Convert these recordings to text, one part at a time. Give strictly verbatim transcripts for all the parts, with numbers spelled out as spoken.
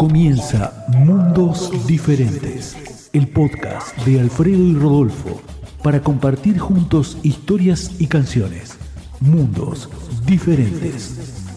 Comienza Mundos Diferentes, el podcast de Alfredo y Rodolfo, para compartir juntos historias y canciones. Mundos Diferentes.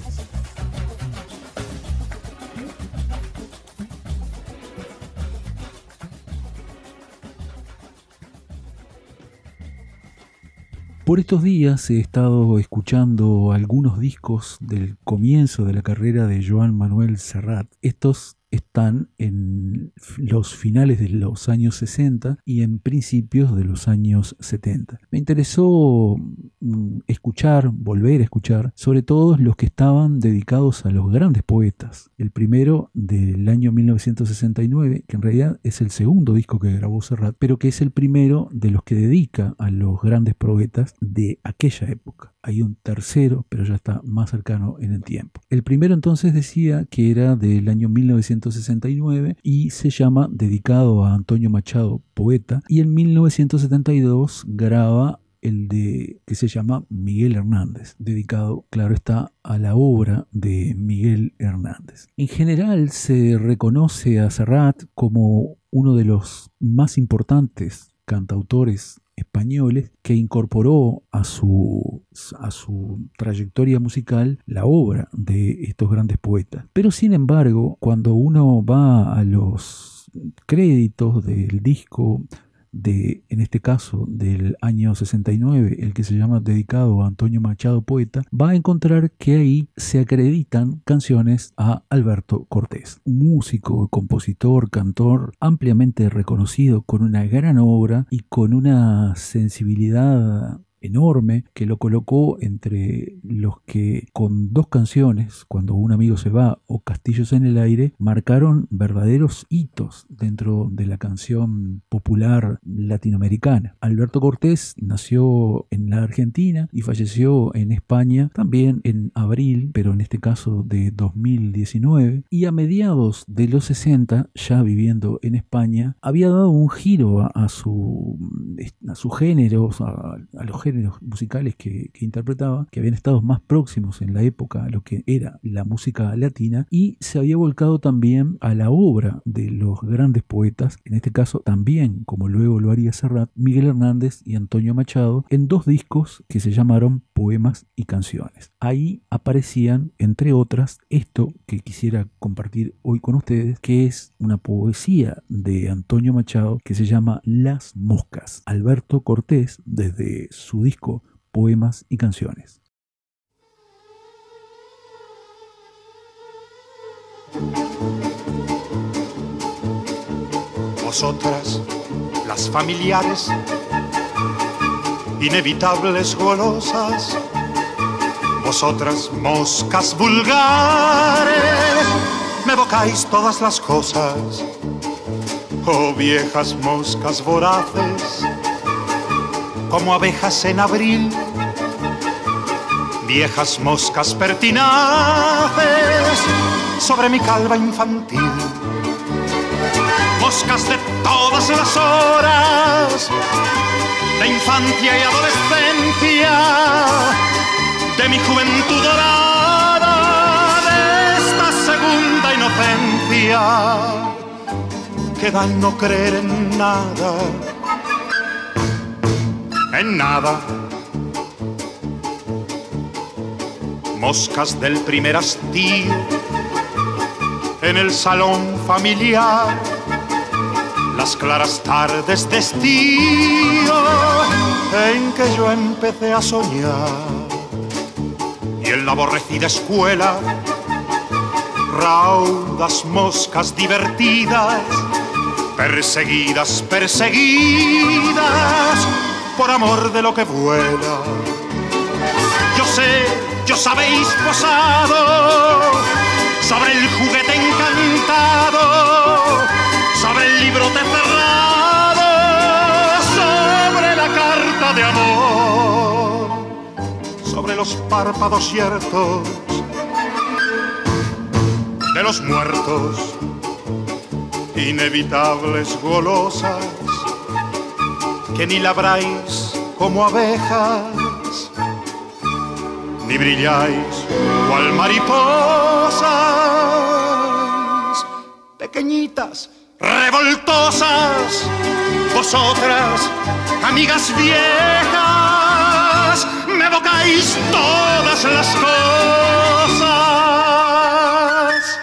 Por estos días he estado escuchando algunos discos del comienzo de la carrera de Joan Manuel Serrat. Estos están en los finales de los años sesenta y en principios de los años setenta. Me interesó escuchar, volver a escuchar, sobre todo los que estaban dedicados a los grandes poetas. El primero del año mil novecientos sesenta y nueve, que en realidad es el segundo disco que grabó Serrat, pero que es el primero de los que dedica a los grandes poetas de aquella época. Hay un tercero, pero ya está más cercano en el tiempo. El primero entonces decía que era del año mil novecientos sesenta y nueve y se llama Dedicado a Antonio Machado, poeta, y en mil novecientos setenta y dos graba el de que se llama Miguel Hernández, dedicado, claro está, a la obra de Miguel Hernández. En general se reconoce a Serrat como uno de los más importantes cantautores españoles que incorporó a su, a su trayectoria musical la obra de estos grandes poetas. Pero sin embargo, cuando uno va a los créditos del disco, de, en este caso del año sesenta y nueve, el que se llama Dedicado a Antonio Machado, poeta, va a encontrar que ahí se acreditan canciones a Alberto Cortés, un músico, compositor, cantor ampliamente reconocido, con una gran obra y con una sensibilidad enorme que lo colocó entre los que con dos canciones, Cuando un amigo se va o Castillos en el aire, marcaron verdaderos hitos dentro de la canción popular latinoamericana. Alberto Cortés nació en la Argentina y falleció en España también en abril, pero en este caso de dos mil diecinueve, y a mediados de los sesenta, ya viviendo en España, había dado un giro a, a, su, a sus géneros, a, a los géneros musicales que, que interpretaba, que habían estado más próximos en la época a lo que era la música latina, y se había volcado también a la obra de los grandes poetas, en este caso también, como luego lo haría Serrat, Miguel Hernández y Antonio Machado, en dos discos que se llamaron Poemas y Canciones. Ahí aparecían, entre otras, esto que quisiera compartir hoy con ustedes, que es una poesía de Antonio Machado que se llama Las Moscas. Alberto Cortés, desde su disco Poemas y Canciones. Vosotras, las familiares, inevitables golosas, vosotras, moscas vulgares, me evocáis todas las cosas, oh viejas moscas voraces, como abejas en abril, viejas moscas pertinaces sobre mi calva infantil, moscas de todas las horas, de infancia y adolescencia, de mi juventud dorada, de esta segunda inocencia, que da en no creer en nada, en nada. Moscas del primer hastío en el salón familiar, las claras tardes de estío en que yo empecé a soñar, y en la aborrecida escuela raudas moscas divertidas, perseguidas, perseguidas por amor de lo que vuela. Yo sé, yo sabéis posado sobre el juguete encantado, sobre el librote cerrado, sobre la carta de amor, sobre los párpados ciertos de los muertos, inevitables golosas, que ni labráis como abejas, ni brilláis cual mariposas, pequeñitas, revoltosas, vosotras, amigas viejas, me evocáis todas las cosas.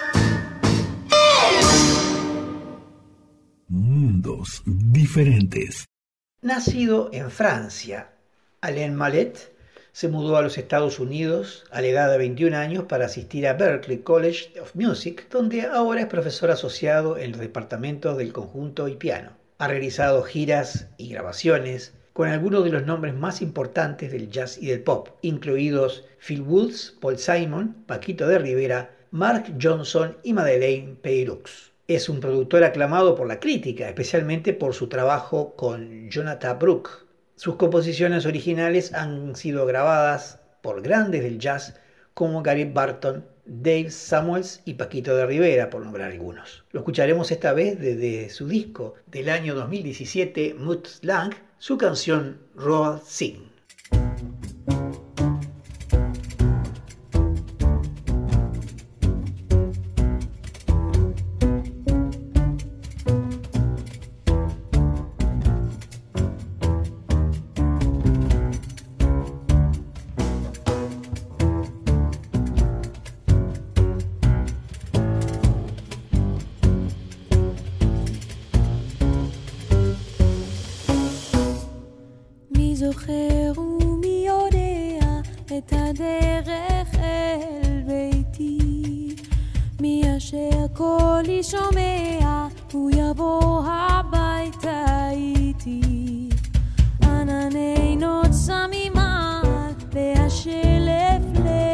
Mundos diferentes. Nacido en Francia, Alain Mallet se mudó a los Estados Unidos a la edad de veintiún años para asistir a Berklee College of Music, donde ahora es profesor asociado en los departamentos del conjunto y piano. Ha realizado giras y grabaciones con algunos de los nombres más importantes del jazz y del pop, incluidos Phil Woods, Paul Simon, Paquito de Rivera, Mark Johnson y Madeleine Peyroux. Es un productor aclamado por la crítica, especialmente por su trabajo con Jonathan Brooke. Sus composiciones originales han sido grabadas por grandes del jazz como Gary Barton, Dave Samuels y Paquito de Rivera, por nombrar algunos. Lo escucharemos esta vez desde su disco del año dos mil diecisiete, Mutt Lange, su canción Roll Sing. זוכר ומי יודע את הדרך אל ביתי, מי אשר קולי שומע הוא יבוא הביתה איתי. ענני נוצמים על והשלף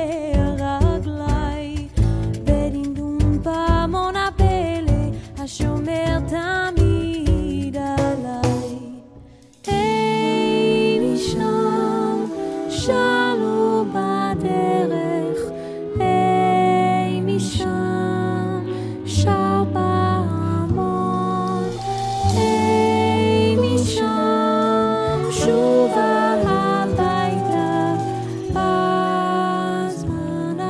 לרגלי, ודמדום פעמון הפלא השומר תמיד עליי. שאלו בדרך, היי משם, שר פעמון, היי משם, שובה הביתה, בזמן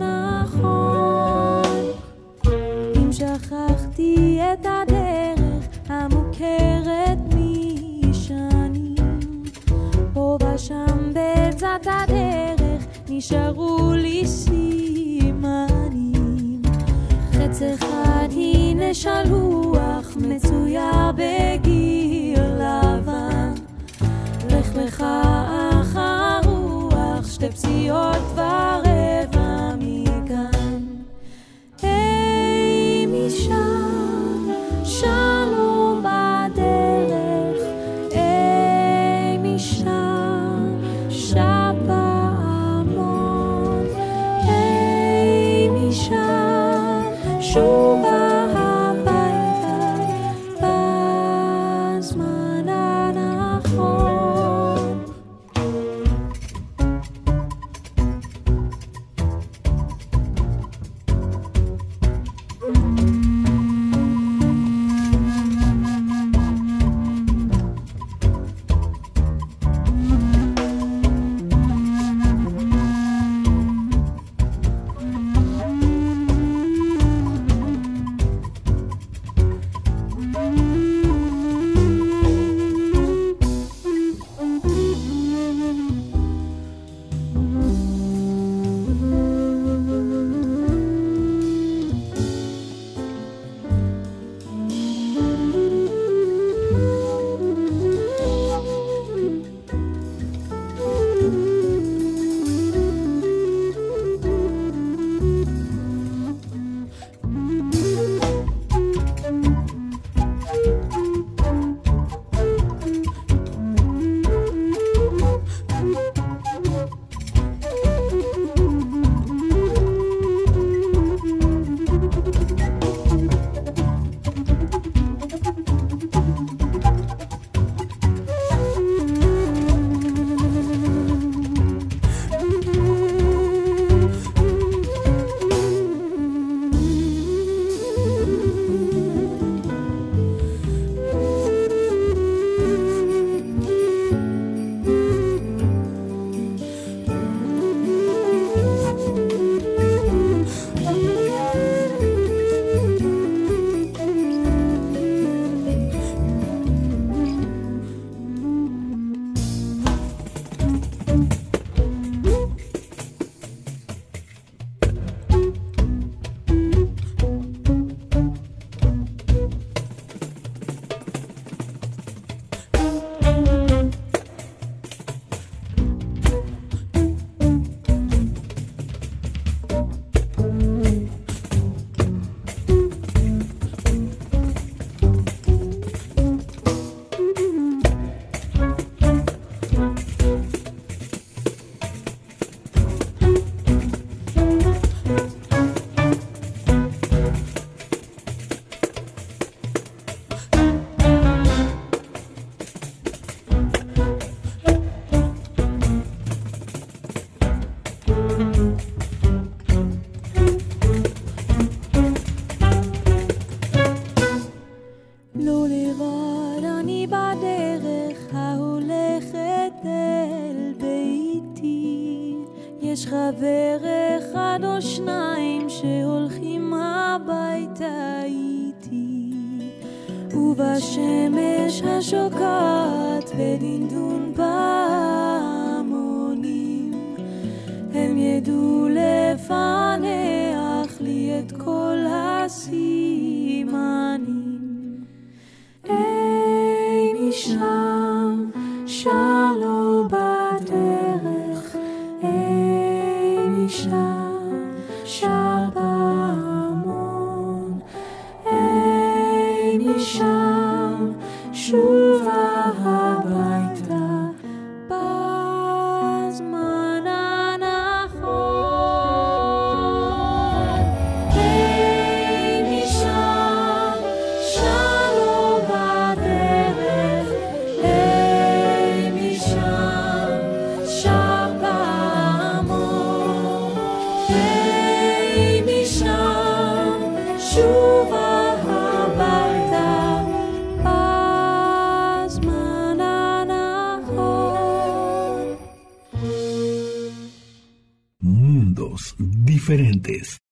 הנכון. אם שכחתי את הדרך המוכרת משנים, פה ושם בצד הדרך נשארו לי סימנים. חץ אחד הנה שלוח מצויר בגיר לבן, לך לך אחר רוח שתי פסיעות ורבע מכאן. היי משם שלום בדרך, היי משם שפעמון, היי משם שובה הביתה בזמן הנכון. חבר אחד או שניים שהולכים הביתה איתי, ובשמש השוקעת בדנדון פעמונים הם ידעו לפענח לי את כל הסימנים. איני שם, שר לו בדרך, איני שם, שר פעמון, איני שם, שובה הביתה בזמן הנכון. איני שם, שר לו בדרך, איני שם, שר פעמון, איני שם, שובה הביתה בזמן הנכון. Mundos diferentes.